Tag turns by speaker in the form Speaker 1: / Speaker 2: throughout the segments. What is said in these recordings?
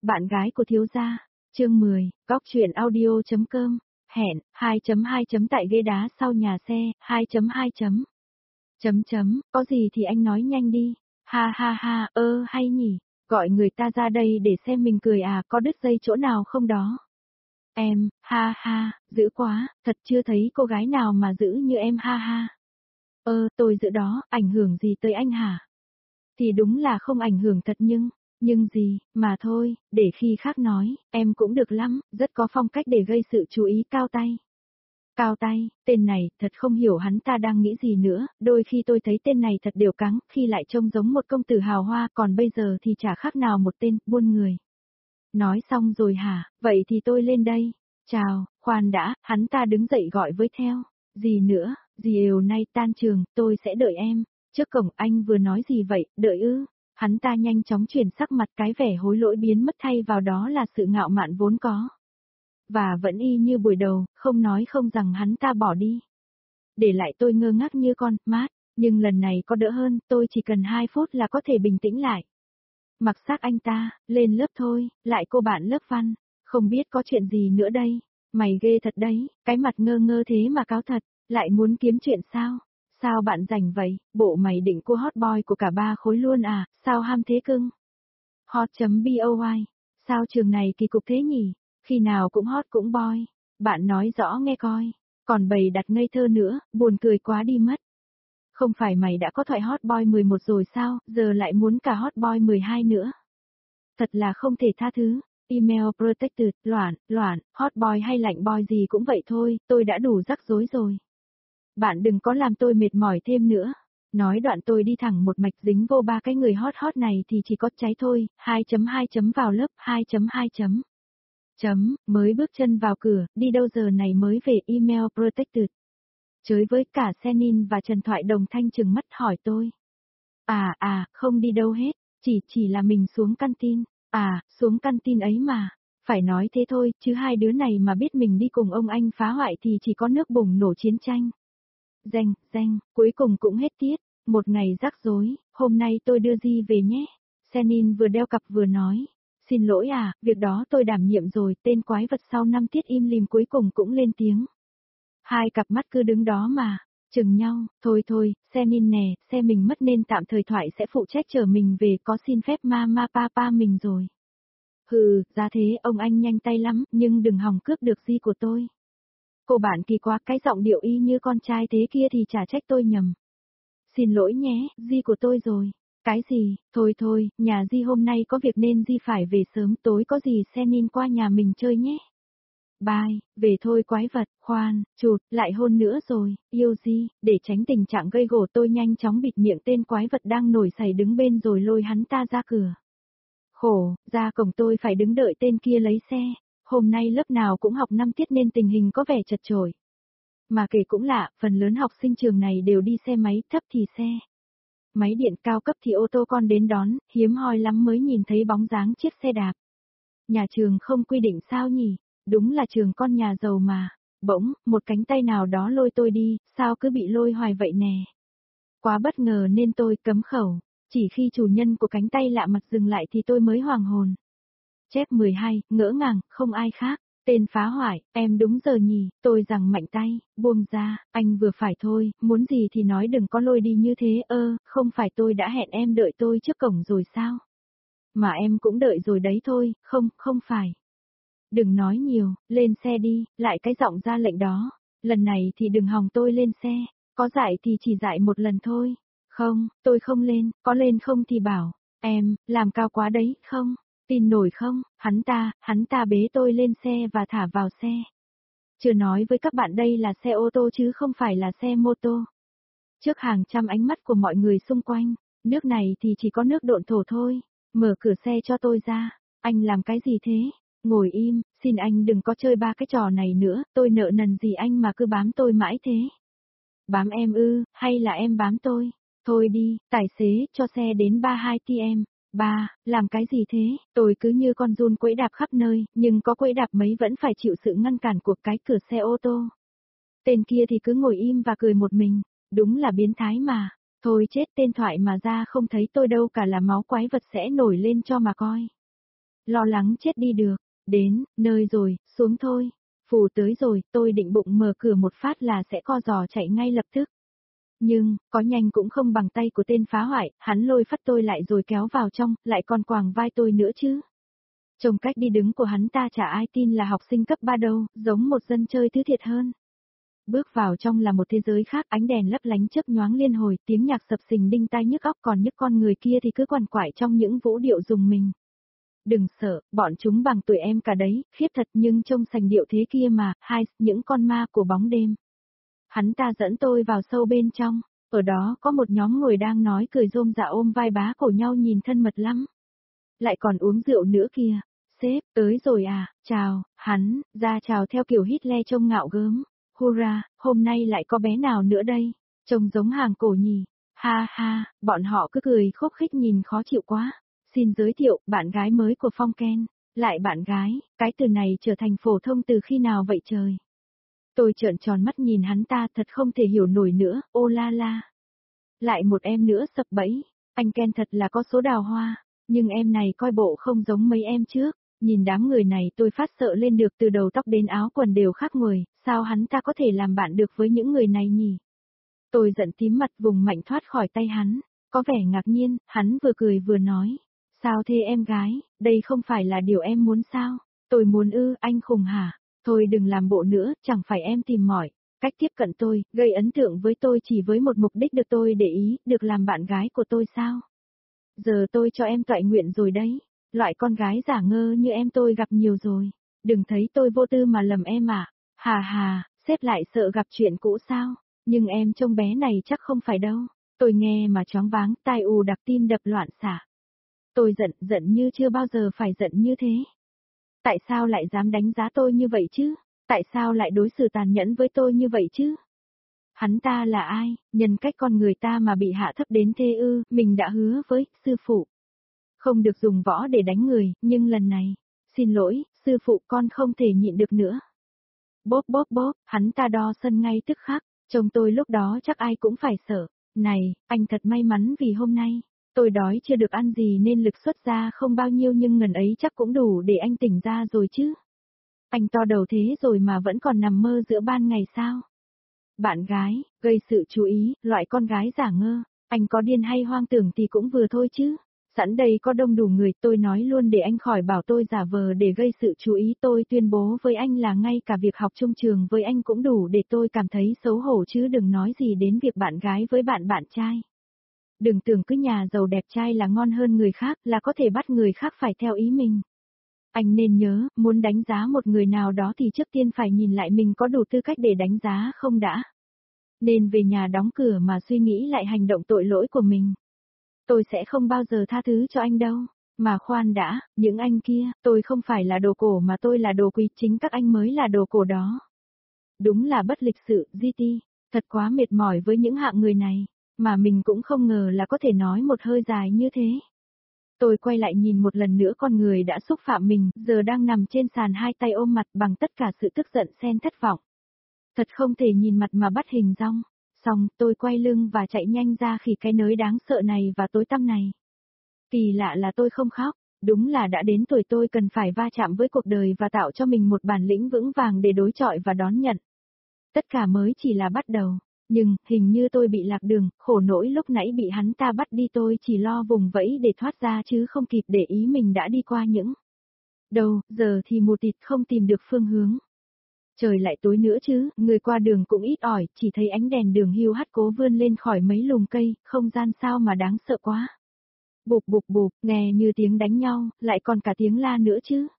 Speaker 1: Bạn gái của thiếu gia, chương 10, góc truyện audio.com, hẹn, 2.2. Tại ghế đá sau nhà xe, 2.2. Có gì thì anh nói nhanh đi, ha ha ha, hay nhỉ, gọi người ta ra đây để xem mình cười à, có đứt dây chỗ nào không đó. Em, ha ha, dữ quá, thật chưa thấy cô gái nào mà dữ như em ha ha. Tôi dữ đó, ảnh hưởng gì tới anh hả? Thì đúng là không ảnh hưởng thật nhưng gì, mà thôi, để khi khác nói, em cũng được lắm, rất có phong cách để gây sự chú ý Cao Tay. Cao Tay, tên này, thật không hiểu hắn ta đang nghĩ gì nữa, đôi khi tôi thấy tên này thật điều cắng, khi lại trông giống một công tử hào hoa, còn bây giờ thì chả khác nào một tên, buôn người. Nói xong rồi hả, vậy thì tôi lên đây. Chào, khoan đã, hắn ta đứng dậy gọi với theo. Gì nữa, dì Èo nay tan trường, tôi sẽ đợi em. Trước cổng anh vừa nói gì vậy, đợi ư? Hắn ta nhanh chóng chuyển sắc mặt, cái vẻ hối lỗi biến mất thay vào đó là sự ngạo mạn vốn có. Và vẫn y như buổi đầu, không nói không rằng hắn ta bỏ đi. Để lại tôi ngơ ngác như con, mát, nhưng lần này có đỡ hơn, tôi chỉ cần 2 phút là có thể bình tĩnh lại. Mặc xác anh ta, lên lớp thôi, lại cô bạn lớp văn, không biết có chuyện gì nữa đây, mày ghê thật đấy, cái mặt ngơ ngơ thế mà cáo thật, lại muốn kiếm chuyện sao? Sao bạn rảnh vậy, bộ mày định cua hot boy của cả ba khối luôn à, sao ham thế cưng? Hot.boy, sao trường này kỳ cục thế nhỉ, khi nào cũng hot cũng boy, bạn nói rõ nghe coi, còn bày đặt ngây thơ nữa, buồn cười quá đi mất. Không phải mày đã có thoại hot boy 11 rồi sao, giờ lại muốn cả hot boy 12 nữa. Thật là không thể tha thứ. Email protected, loạn, hot boy hay lạnh boy gì cũng vậy thôi, tôi đã đủ rắc rối rồi. Bạn đừng có làm tôi mệt mỏi thêm nữa. Nói đoạn tôi đi thẳng một mạch dính vô ba cái người hot này thì chỉ có cháy thôi, 2.2 vào lớp, 2.2 mới bước chân vào cửa, đi đâu giờ này mới về email protected. Chới với cả Senin và Trần Thoại đồng thanh trừng mắt hỏi tôi. Không đi đâu hết, chỉ là mình xuống canteen. Xuống canteen ấy mà. Phải nói thế thôi, chứ hai đứa này mà biết mình đi cùng ông anh phá hoại thì chỉ có nước bùng nổ chiến tranh. Danh, cuối cùng cũng hết tiết. Một ngày rắc rối, hôm nay tôi đưa Di về nhé. Senin vừa đeo cặp vừa nói. Xin lỗi việc đó tôi đảm nhiệm rồi, tên quái vật sau 5 tiết im lìm cuối cùng cũng lên tiếng. Hai cặp mắt cứ đứng đó mà, chừng nhau, thôi, Senin nè, xe mình mất nên tạm thời Thoại sẽ phụ trách chở mình về, có xin phép mama papa mình rồi. Ra thế, ông anh nhanh tay lắm, nhưng đừng hòng cướp được Di của tôi. Cô bạn kỳ quá, cái giọng điệu y như con trai thế kia thì chả trách tôi nhầm. Xin lỗi nhé, Di của tôi rồi. Cái gì, thôi, nhà Di hôm nay có việc nên Di phải về sớm, tối có gì Senin qua nhà mình chơi nhé. Bye, về thôi quái vật, khoan, chụt, lại hôn nữa rồi, yêu Di, để tránh tình trạng gây gổ tôi nhanh chóng bịt miệng tên quái vật đang nổi sảy đứng bên rồi lôi hắn ta ra cửa. Khổ, ra cổng tôi phải đứng đợi tên kia lấy xe, hôm nay lớp nào cũng học 5 tiết nên tình hình có vẻ chật chội. Mà kể cũng lạ, phần lớn học sinh trường này đều đi xe máy, thấp thì xe máy điện, cao cấp thì ô tô con đến đón, hiếm hoi lắm mới nhìn thấy bóng dáng chiếc xe đạp. Nhà trường không quy định sao nhỉ? Đúng là trường con nhà giàu mà. Bỗng, một cánh tay nào đó lôi tôi đi, sao cứ bị lôi hoài vậy nè. Quá bất ngờ nên tôi cấm khẩu, chỉ khi chủ nhân của cánh tay lạ mặt dừng lại thì tôi mới hoàn hồn. Chép 12, ngỡ ngàng, không ai khác. Tên phá hoại, em đúng giờ nhỉ, tôi giằng mạnh tay, buông ra, anh vừa phải thôi, muốn gì thì nói đừng có lôi đi như thế, không phải tôi đã hẹn em đợi tôi trước cổng rồi sao? Mà em cũng đợi rồi đấy thôi, không phải. Đừng nói nhiều, lên xe đi, lại cái giọng ra lệnh đó, lần này thì đừng hòng tôi lên xe, có dạy thì chỉ dạy một lần thôi. Không, tôi không lên, có lên không thì bảo, em, làm cao quá đấy, không? Tin nổi không, hắn ta bế tôi lên xe và thả vào xe. Chưa nói với các bạn đây là xe ô tô chứ không phải là xe mô tô. Trước hàng trăm ánh mắt của mọi người xung quanh, nước này thì chỉ có nước độn thổ thôi, mở cửa xe cho tôi ra, anh làm cái gì thế? Ngồi im, xin anh đừng có chơi ba cái trò này nữa, tôi nợ nần gì anh mà cứ bám tôi mãi thế. Bám em hay là em bám tôi? Thôi đi, tài xế, cho xe đến 32 km. Ba, làm cái gì thế? Tôi cứ như con giun quẫy đạp khắp nơi, nhưng có quẫy đạp mấy vẫn phải chịu sự ngăn cản của cái cửa xe ô tô. Tên kia thì cứ ngồi im và cười một mình, đúng là biến thái mà. Thôi chết, tên Thoại mà ra không thấy tôi đâu cả là máu quái vật sẽ nổi lên cho mà coi. lo lắng chết đi được. Đến, nơi rồi, xuống thôi. Phù tới rồi, tôi định bụng mở cửa một phát là sẽ co giò chạy ngay lập tức. Nhưng, có nhanh cũng không bằng tay của tên phá hoại, hắn lôi phát tôi lại rồi kéo vào trong, lại còn quàng vai tôi nữa chứ. Trông cách đi đứng của hắn ta chả ai tin là học sinh cấp 3 đâu, giống một dân chơi thứ thiệt hơn. Bước vào trong là một thế giới khác, ánh đèn lấp lánh chớp nhoáng liên hồi, tiếng nhạc sập sình đinh tai nhức óc, còn những con người kia thì cứ quằn quại trong những vũ điệu rùng mình. Đừng sợ, bọn chúng bằng tuổi em cả đấy, khiếp thật nhưng trông sành điệu thế kia mà, những con ma của bóng đêm. Hắn ta dẫn tôi vào sâu bên trong, ở đó có một nhóm người đang nói cười rôm rả ôm vai bá cổ nhau nhìn thân mật lắm. Lại còn uống rượu nữa kìa. Sếp, tới rồi à, chào, hắn, ra chào theo kiểu Hitler trông ngạo gớm. Hurra, hôm nay lại có bé nào nữa đây, trông giống hàng cổ nhỉ. Ha ha, bọn họ cứ cười khúc khích nhìn khó chịu quá. Xin giới thiệu, bạn gái mới của Phong Ken. Lại bạn gái, cái từ này trở thành phổ thông từ khi nào vậy trời? Tôi trợn tròn mắt nhìn hắn ta thật không thể hiểu nổi nữa, ô la la. Lại một em nữa sập bẫy, anh Ken thật là có số đào hoa, nhưng em này coi bộ không giống mấy em trước. Nhìn đám người này tôi phát sợ lên được, từ đầu tóc đến áo quần đều khác người, sao hắn ta có thể làm bạn được với những người này nhỉ? Tôi giận tím mặt vùng mạnh thoát khỏi tay hắn, có vẻ ngạc nhiên, hắn vừa cười vừa nói. Sao thế em gái, đây không phải là điều em muốn sao? Tôi muốn ư, anh khùng hả? Thôi đừng làm bộ nữa, chẳng phải em tìm mỏi. Cách tiếp cận tôi, gây ấn tượng với tôi chỉ với một mục đích được tôi để ý, được làm bạn gái của tôi sao? Giờ tôi cho em toại nguyện rồi đấy. Loại con gái giả ngơ như em tôi gặp nhiều rồi. Đừng thấy tôi vô tư mà lầm em à. Hà hà, sếp lại sợ gặp chuyện cũ sao? Nhưng em trông bé này chắc không phải đâu. Tôi nghe mà choáng váng, tai ù đặc tim đập loạn xạ. Tôi giận như chưa bao giờ phải giận như thế. Tại sao lại dám đánh giá tôi như vậy chứ? Tại sao lại đối xử tàn nhẫn với tôi như vậy chứ? Hắn ta là ai, nhân cách con người ta mà bị hạ thấp đến thế ư? Mình đã hứa với sư phụ không được dùng võ để đánh người, nhưng lần này, xin lỗi, sư phụ con không thể nhịn được nữa. Bóp bóp bóp, hắn ta đo sân ngay tức khắc, trông tôi lúc đó chắc ai cũng phải sợ. Này, anh thật may mắn vì hôm nay, tôi đói chưa được ăn gì nên lực xuất ra không bao nhiêu nhưng ngần ấy chắc cũng đủ để anh tỉnh ra rồi chứ. Anh to đầu thế rồi mà vẫn còn nằm mơ giữa ban ngày sao? Bạn gái, gây sự chú ý, loại con gái giả ngơ, anh có điên hay hoang tưởng thì cũng vừa thôi chứ. Sẵn đây có đông đủ người, tôi nói luôn để anh khỏi bảo tôi giả vờ để gây sự chú ý. Tôi tuyên bố với anh là ngay cả việc học chung trường với anh cũng đủ để tôi cảm thấy xấu hổ chứ đừng nói gì đến việc bạn gái với bạn trai. Đừng tưởng cứ nhà giàu đẹp trai là ngon hơn người khác, là có thể bắt người khác phải theo ý mình. Anh nên nhớ, muốn đánh giá một người nào đó thì trước tiên phải nhìn lại mình có đủ tư cách để đánh giá không đã. Nên về nhà đóng cửa mà suy nghĩ lại hành động tội lỗi của mình. Tôi sẽ không bao giờ tha thứ cho anh đâu. Mà khoan đã, những anh kia, tôi không phải là đồ cổ mà tôi là đồ quý, chính các anh mới là đồ cổ đó. Đúng là bất lịch sự, GT, thật quá mệt mỏi với những hạng người này, mà mình cũng không ngờ là có thể nói một hơi dài như thế. Tôi quay lại nhìn một lần nữa con người đã xúc phạm mình, giờ đang nằm trên sàn hai tay ôm mặt bằng tất cả sự tức giận xen thất vọng. Thật không thể nhìn mặt mà bắt hình dong. Xong, tôi quay lưng và chạy nhanh ra khi cái nới đáng sợ này và tối tăm này. Kỳ lạ là tôi không khóc, đúng là đã đến tuổi tôi cần phải va chạm với cuộc đời và tạo cho mình một bản lĩnh vững vàng để đối chọi và đón nhận. Tất cả mới chỉ là bắt đầu, nhưng hình như tôi bị lạc đường, khổ nỗi lúc nãy bị hắn ta bắt đi tôi chỉ lo vùng vẫy để thoát ra chứ không kịp để ý mình đã đi qua những đâu, giờ thì mù tịt không tìm được phương hướng. Trời lại tối nữa chứ, người qua đường cũng ít ỏi, chỉ thấy ánh đèn đường hiu hắt cố vươn lên khỏi mấy lùm cây, không gian sao mà đáng sợ quá. Bụp bụp bụp, nghe như tiếng đánh nhau, lại còn cả tiếng la nữa chứ.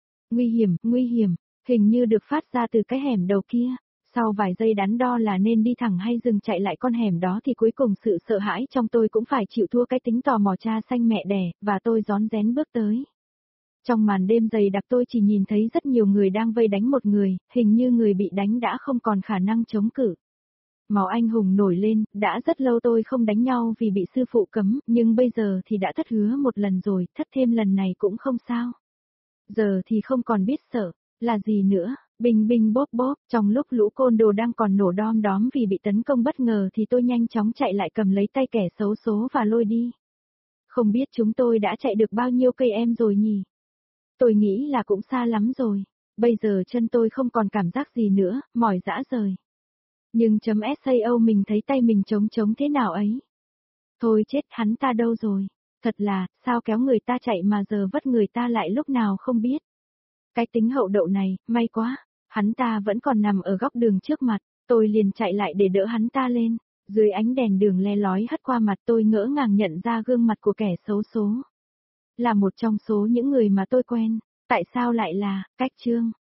Speaker 1: Nguy hiểm, hình như được phát ra từ cái hẻm đầu kia. Sau vài giây đắn đo là nên đi thẳng hay dừng chạy lại con hẻm đó thì cuối cùng sự sợ hãi trong tôi cũng phải chịu thua cái tính tò mò cha xanh mẹ đẻ, và tôi rón rén bước tới. Trong màn đêm dày đặc tôi chỉ nhìn thấy rất nhiều người đang vây đánh một người, hình như người bị đánh đã không còn khả năng chống cự. Máu anh hùng nổi lên, đã rất lâu tôi không đánh nhau vì bị sư phụ cấm, nhưng bây giờ thì đã thất hứa một lần rồi, thất thêm lần này cũng không sao. Giờ thì không còn biết sợ, là gì nữa, bình bình bóp bóp, trong lúc lũ côn đồ đang còn nổ đom đóm vì bị tấn công bất ngờ thì tôi nhanh chóng chạy lại cầm lấy tay kẻ xấu số và lôi đi. Không biết chúng tôi đã chạy được bao nhiêu cây em rồi nhỉ? Tôi nghĩ là cũng xa lắm rồi. Bây giờ chân tôi không còn cảm giác gì nữa, mỏi rã rời. Nhưng .sao mình thấy tay mình trống trống thế nào ấy. Thôi chết, hắn ta đâu rồi? Thật là, sao kéo người ta chạy mà giờ vất người ta lại lúc nào không biết. Cái tính hậu đậu này, may quá. Hắn ta vẫn còn nằm ở góc đường trước mặt, tôi liền chạy lại để đỡ hắn ta lên. Dưới ánh đèn đường le lói hắt qua mặt tôi ngỡ ngàng nhận ra gương mặt của kẻ xấu số. Là một trong số những người mà tôi quen. Tại sao lại là, Cách Trương?